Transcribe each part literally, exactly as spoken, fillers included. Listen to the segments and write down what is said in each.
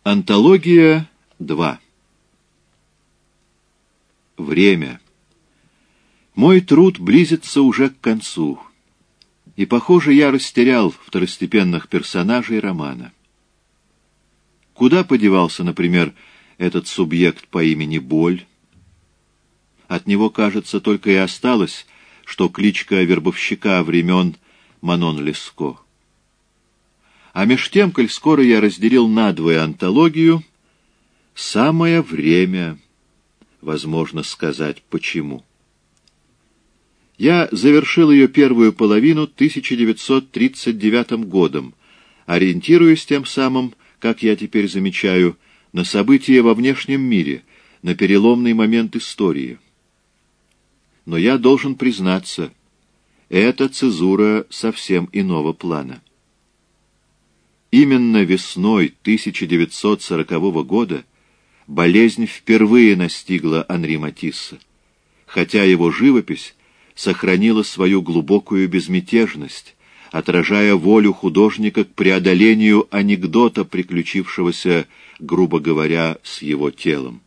Антология два. Время. Мой труд близится уже к концу, и, похоже, я растерял второстепенных персонажей романа. Куда подевался, например, этот субъект по имени Боль? От него, кажется, только и осталось, что кличка вербовщика времен Манон Леско. А меж тем, коль скоро я разделил надвое антологию, самое время, возможно, сказать почему. Я завершил ее первую половину тысяча девятьсот тридцать девятым годом, ориентируясь тем самым, как я теперь замечаю, на события во внешнем мире, на переломный момент истории. Но я должен признаться, эта цезура совсем иного плана. Именно весной тысяча девятьсот сорокового года болезнь впервые настигла Анри Матисса, хотя его живопись сохранила свою глубокую безмятежность, отражая волю художника к преодолению анекдота, приключившегося, грубо говоря, с его телом.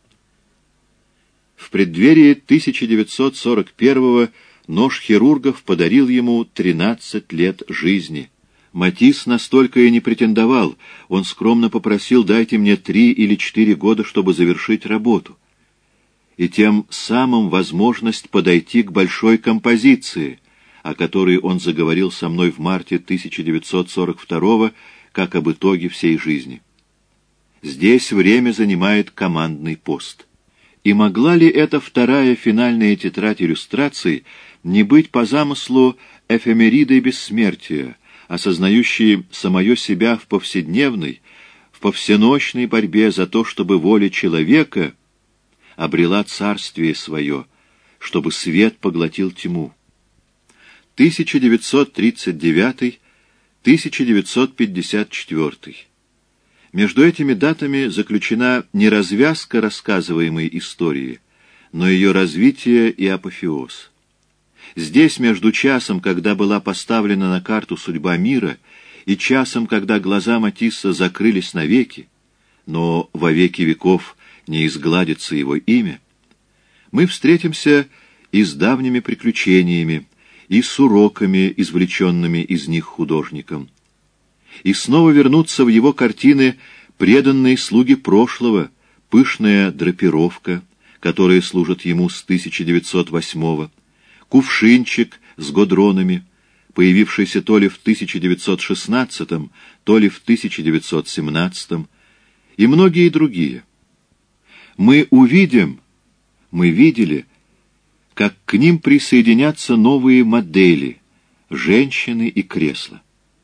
В преддверии тысяча девятьсот сорок первого нож хирургов подарил ему тринадцать лет жизни. Матисс настолько и не претендовал, он скромно попросил: «Дайте мне три или четыре года, чтобы завершить работу», и тем самым возможность подойти к большой композиции, о которой он заговорил со мной в марте тысяча девятьсот сорок второго, как об итоге всей жизни. Здесь время занимает командный пост. И могла ли эта вторая финальная тетрадь иллюстраций не быть по замыслу эфемеридой бессмертия, осознающей самое себя в повседневной, в повсеночной борьбе за то, чтобы воля человека обрела царствие свое, чтобы свет поглотил тьму? тысяча девятьсот тридцать девятый — тысяча девятьсот пятьдесят четвёртый. Между этими датами заключена не развязка рассказываемой истории, но ее развитие и апофеоз. Здесь, между часом, когда была поставлена на карту судьба мира, и часом, когда глаза Матисса закрылись навеки, но во веки веков не изгладится его имя, мы встретимся и с давними приключениями, и с уроками, извлеченными из них художником, и снова вернутся в его картины преданные слуги прошлого, пышная драпировка, которая служит ему с тысяча девятьсот восьмого, кувшинчик с годронами, появившийся то ли в тысяча девятьсот шестнадцатом, то ли в тысяча девятьсот семнадцатом, и многие другие. Мы увидим, мы видели, как к ним присоединятся новые модели — женщины и кресла.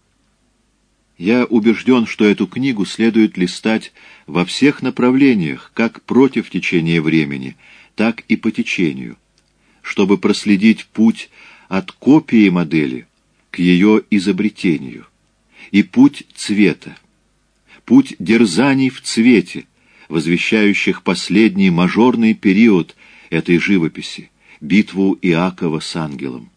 Я убежден, что эту книгу следует листать во всех направлениях, как против течения времени, так и по течению, чтобы проследить путь от копии модели к ее изобретению, и путь цвета, путь дерзаний в цвете, возвещающих последний мажорный период этой живописи, битву Иакова с ангелом.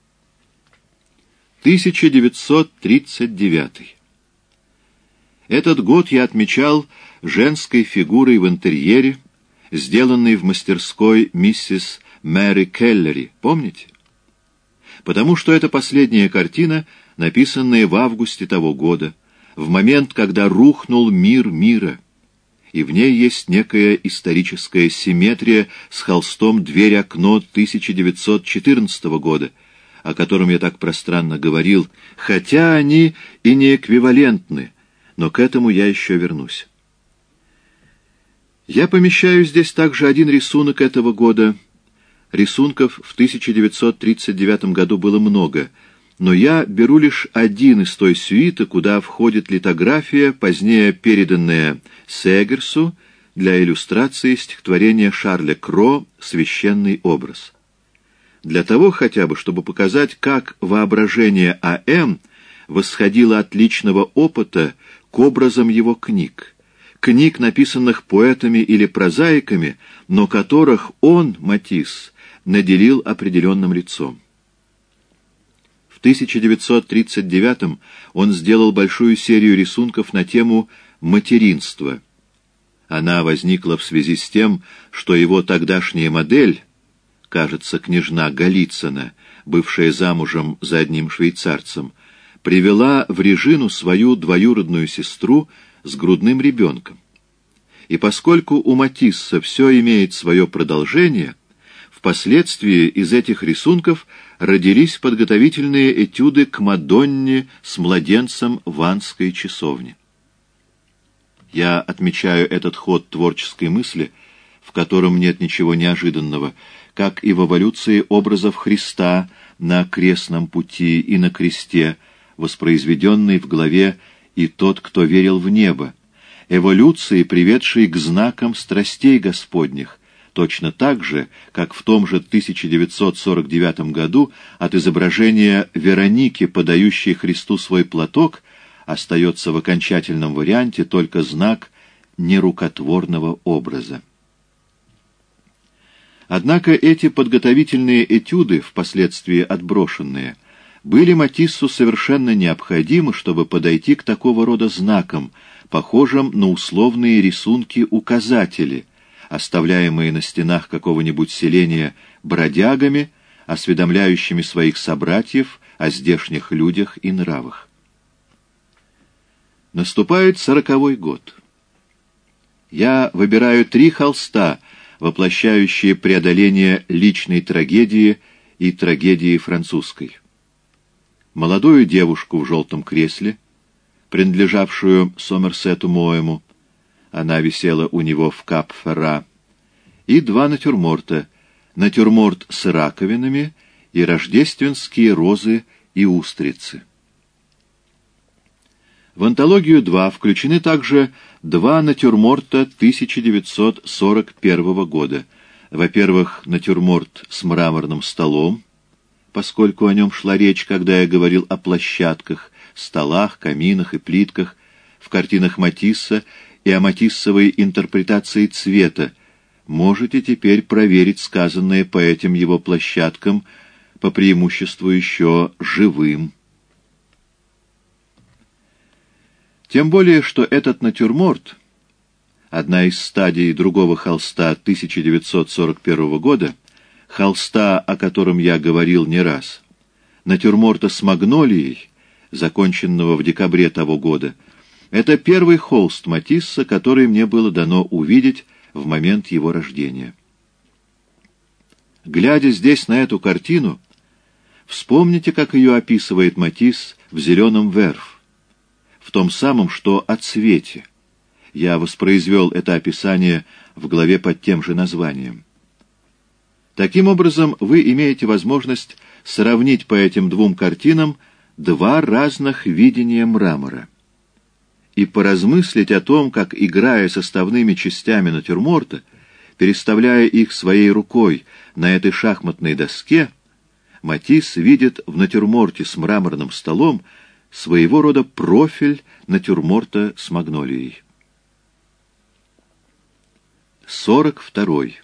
тысяча девятьсот тридцать девятый. Этот год я отмечал женской фигурой в интерьере, сделанной в мастерской миссис Мэри Келлери, помните? Потому что это последняя картина, написанная в августе того года, в момент, когда рухнул мир мира, и в ней есть некая историческая симметрия с холстом «Дверь-окно» тысяча девятьсот четырнадцатого года, о котором я так пространно говорил, хотя они и не эквивалентны, но к этому я еще вернусь. Я помещаю здесь также один рисунок этого года. Рисунков в тысяча девятьсот тридцать девятом году было много, но я беру лишь один из той сюиты, куда входит литография, позднее переданная Сегерсу для иллюстрации стихотворения Шарля Кро «Священный образ». Для того хотя бы, чтобы показать, как воображение А М восходило от личного опыта к образам его книг, книг, написанных поэтами или прозаиками, но которых он, Матисс, наделил определенным лицом. В тысяча девятьсот тридцать девятом он сделал большую серию рисунков на тему материнства, Она возникла в связи с тем, что его тогдашняя модель, кажется, княжна Голицына, бывшая замужем за одним швейцарцем, привела в Режину свою двоюродную сестру с грудным ребенком. И поскольку у Матисса все имеет свое продолжение, впоследствии из этих рисунков родились подготовительные этюды к Мадонне с младенцем в Анской часовне. Я отмечаю этот ход творческой мысли, в котором нет ничего неожиданного, как и в эволюции образов Христа на крестном пути и на кресте, воспроизведенной в главе «И тот, кто верил в небо», эволюции, приведшей к знакам страстей Господних, точно так же, как в том же тысяча девятьсот сорок девятом году от изображения Вероники, подающей Христу свой платок, остается в окончательном варианте только знак нерукотворного образа. Однако эти подготовительные этюды, впоследствии отброшенные, были Матиссу совершенно необходимы, чтобы подойти к такого рода знакам, похожим на условные рисунки-указатели, оставляемые на стенах какого-нибудь селения бродягами, осведомляющими своих собратьев о здешних людях и нравах. Наступает сороковой год. Я выбираю три холста, воплощающие преодоление личной трагедии и трагедии французской. Молодую девушку в желтом кресле, принадлежавшую Сомерсету Моэму, она висела у него в Кап-Ферра, и два натюрморта, натюрморт с раковинами и рождественские розы и устрицы. В антологию два включены также два натюрморта тысяча девятьсот сорок первого года. Во-первых, натюрморт с мраморным столом, поскольку о нем шла речь, когда я говорил о площадках, столах, каминах и плитках, в картинах Матисса и о матиссовой интерпретации цвета. Можете теперь проверить сказанное по этим его площадкам, по преимуществу еще живым. Тем более, что этот натюрморт, одна из стадий другого холста тысяча девятьсот сорок первого года, холста, о котором я говорил не раз, натюрморта с магнолией, законченного в декабре того года, это первый холст Матисса, который мне было дано увидеть в момент его рождения. Глядя здесь на эту картину, вспомните, как ее описывает Матисс в «Зеленом верф», в том самом, что о цвете. Я воспроизвел это описание в главе под тем же названием. Таким образом, вы имеете возможность сравнить по этим двум картинам два разных видения мрамора и поразмыслить о том, как, играя составными частями натюрморта, переставляя их своей рукой на этой шахматной доске, Матисс видит в натюрморте с мраморным столом своего рода профиль натюрморта с магнолией. сорок второй.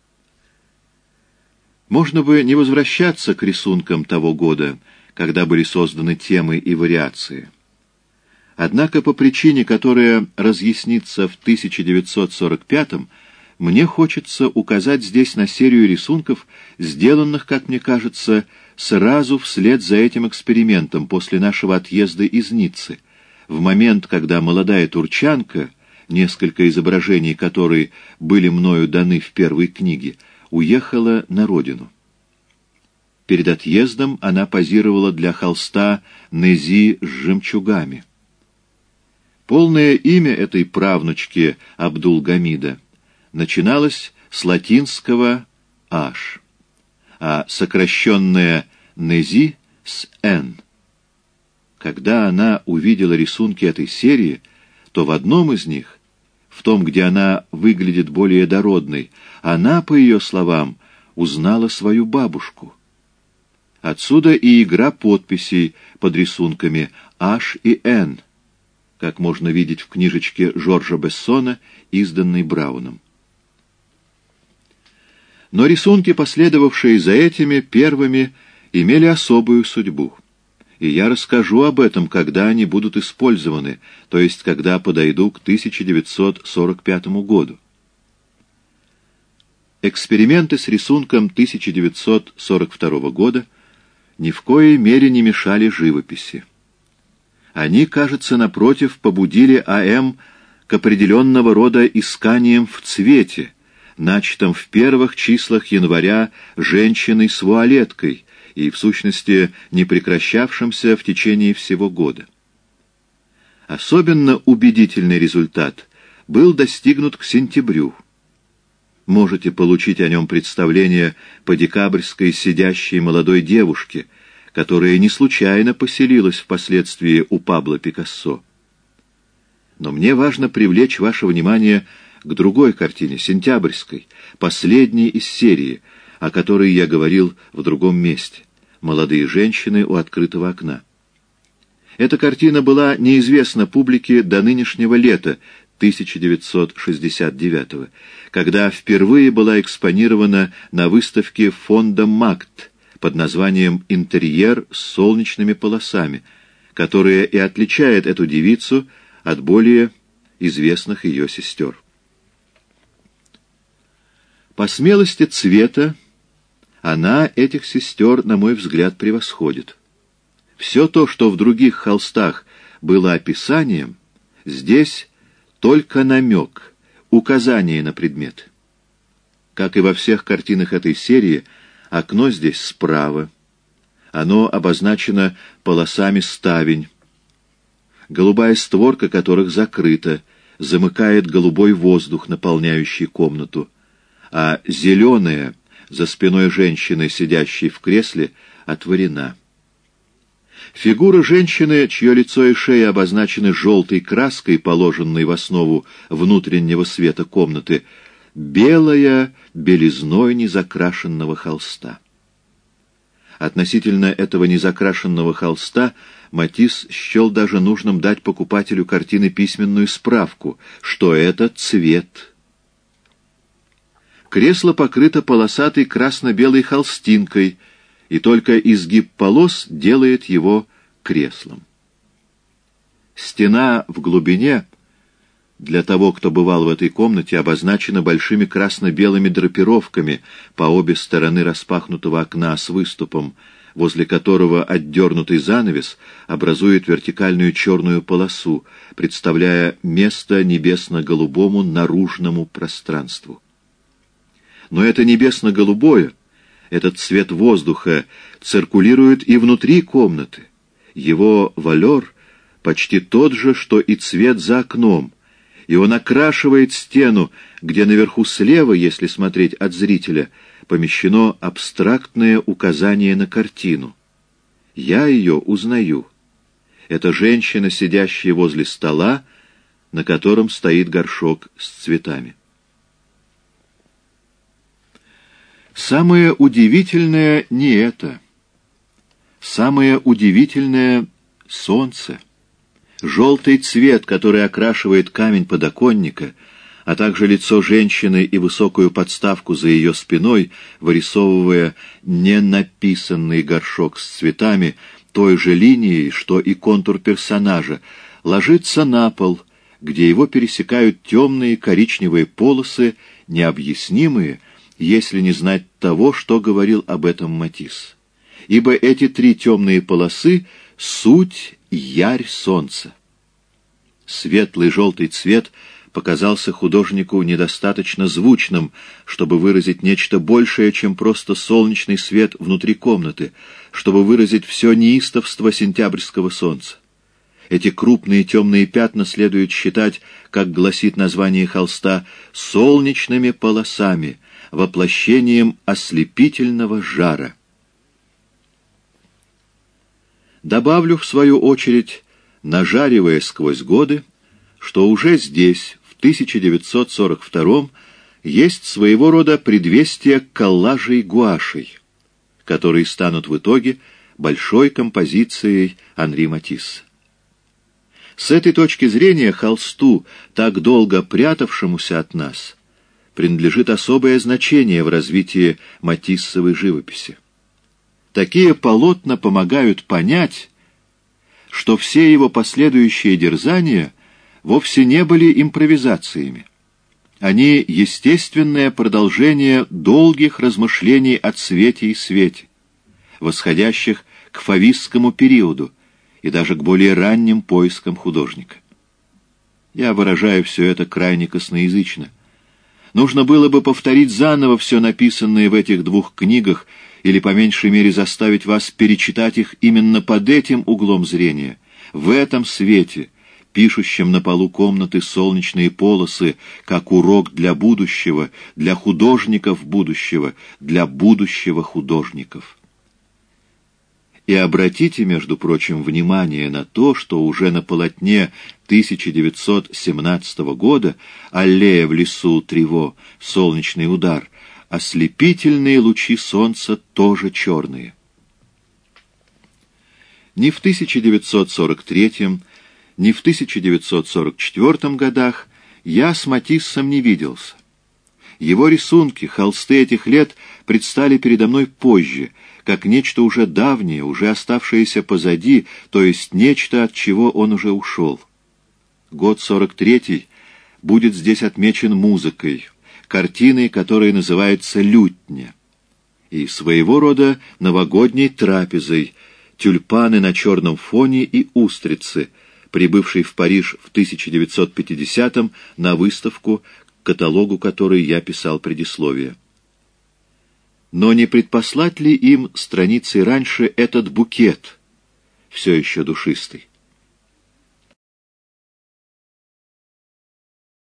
Можно бы не возвращаться к рисункам того года, когда были созданы темы и вариации. Однако по причине, которая разъяснится в тысяча девятьсот сорок пятом, мне хочется указать здесь на серию рисунков, сделанных, как мне кажется, сразу вслед за этим экспериментом после нашего отъезда из Ниццы, в момент, когда молодая турчанка, несколько изображений которой были мною даны в первой книге, уехала на родину. Перед отъездом она позировала для холста Нези с жемчугами. Полное имя этой правнучки Абдул-Гамида начиналось с латинского «аш», а сокращенное «Нези» с «н». Когда она увидела рисунки этой серии, то в одном из них, в том, где она выглядит более дородной, она, по ее словам, узнала свою бабушку. Отсюда и игра подписей под рисунками «H» и «N», как можно видеть в книжечке Жоржа Бессона, изданной Брауном. Но рисунки, последовавшие за этими первыми, имели особую судьбу. и я расскажу об этом, когда они будут использованы, то есть когда подойду к тысяча девятьсот сорок пятому году. Эксперименты с рисунком тысяча девятьсот сорок второго года ни в коей мере не мешали живописи. Они, кажется, напротив, побудили А М к определенного рода исканиям в цвете, начатым в первых числах января женщиной с вуалеткой и, в сущности, не прекращавшимся в течение всего года. Особенно убедительный результат был достигнут к сентябрю. Можете получить о нем представление по декабрьской сидящей молодой девушке, которая не случайно поселилась впоследствии у Пабло Пикассо. Но мне важно привлечь ваше внимание к другой картине, сентябрьской, последней из серии, о которой я говорил в другом месте. «Молодые женщины у открытого окна». Эта картина была неизвестна публике до нынешнего лета тысяча девятьсот шестьдесят девятого, когда впервые была экспонирована на выставке фонда МАКТ под названием «Интерьер с солнечными полосами», которая и отличает эту девицу от более известных ее сестер. По смелости цвета она этих сестер, на мой взгляд, превосходит. Все то, что в других холстах было описанием, здесь только намек, указание на предмет. Как и во всех картинах этой серии, окно здесь справа. Оно обозначено полосами ставень, голубая створка которых закрыта, замыкает голубой воздух, наполняющий комнату, а зеленая за спиной женщины, сидящей в кресле, отворена. Фигура женщины, чье лицо и шея обозначены желтой краской, положенной в основу внутреннего света комнаты, белая белизной незакрашенного холста. Относительно этого незакрашенного холста Матисс счел даже нужным дать покупателю картины письменную справку, что это цвет. Кресло покрыто полосатой красно-белой холстинкой, и только изгиб полос делает его креслом. Стена в глубине, для того, кто бывал в этой комнате, обозначена большими красно-белыми драпировками по обе стороны распахнутого окна с выступом, возле которого отдернутый занавес образует вертикальную черную полосу, представляя место небесно-голубому наружному пространству. Но это небесно-голубое, этот цвет воздуха, циркулирует и внутри комнаты. Его валор почти тот же, что и цвет за окном, и он окрашивает стену, где наверху слева, если смотреть от зрителя, помещено абстрактное указание на картину. Я ее узнаю. Это женщина, сидящая возле стола, на котором стоит горшок с цветами. Самое удивительное не это. Самое удивительное — солнце. Желтый цвет, который окрашивает камень подоконника, а также лицо женщины и высокую подставку за ее спиной, вырисовывая ненаписанный горшок с цветами той же линией, что и контур персонажа, ложится на пол, где его пересекают темные коричневые полосы, необъяснимые, если не знать того, что говорил об этом Матисс. Ибо эти три темные полосы — суть ярь солнца. Светлый желтый цвет показался художнику недостаточно звучным, чтобы выразить нечто большее, чем просто солнечный свет внутри комнаты, чтобы выразить все неистовство сентябрьского солнца. Эти крупные темные пятна следует считать, как гласит название холста, солнечными полосами, воплощением ослепительного жара. Добавлю, в свою очередь, нажаривая сквозь годы, что уже здесь, в тысяча девятьсот сорок втором, есть своего рода предвестие коллажей гуашей, которые станут в итоге большой композицией Анри Матисса. С этой точки зрения холсту, так долго прятавшемуся от нас, принадлежит особое значение в развитии матиссовой живописи. Такие полотна помогают понять, что все его последующие дерзания вовсе не были импровизациями. Они — естественное продолжение долгих размышлений о цвете и свете, восходящих к фавистскому периоду и даже к более ранним поискам художника. Я выражаю все это крайне косноязычно. Нужно было бы повторить заново все написанное в этих двух книгах или, по меньшей мере, заставить вас перечитать их именно под этим углом зрения, в этом свете, пишущем на полу комнаты солнечные полосы, как урок для будущего, для художников будущего, для будущего художников. И обратите, между прочим, внимание на то, что уже на полотне тысяча девятьсот семнадцатого года «Аллея в лесу Трево. Солнечный удар» ослепительные лучи солнца тоже черные. Ни в тысяча девятьсот сорок третьем, ни в тысяча девятьсот сорок четвёртом годах я с Матиссом не виделся. Его рисунки, холсты этих лет предстали передо мной позже, как нечто уже давнее, уже оставшееся позади, то есть нечто, от чего он уже ушел. Год сорок третий будет здесь отмечен музыкой, картиной, которая называется «Лютня», и своего рода новогодней трапезой, тюльпаны на черном фоне и устрицы, прибывшей в Париж в тысяча девятьсот пятидесятом на выставку, к каталогу которой я писал предисловие. Но не предпослать ли им страницей раньше этот букет, все еще душистый?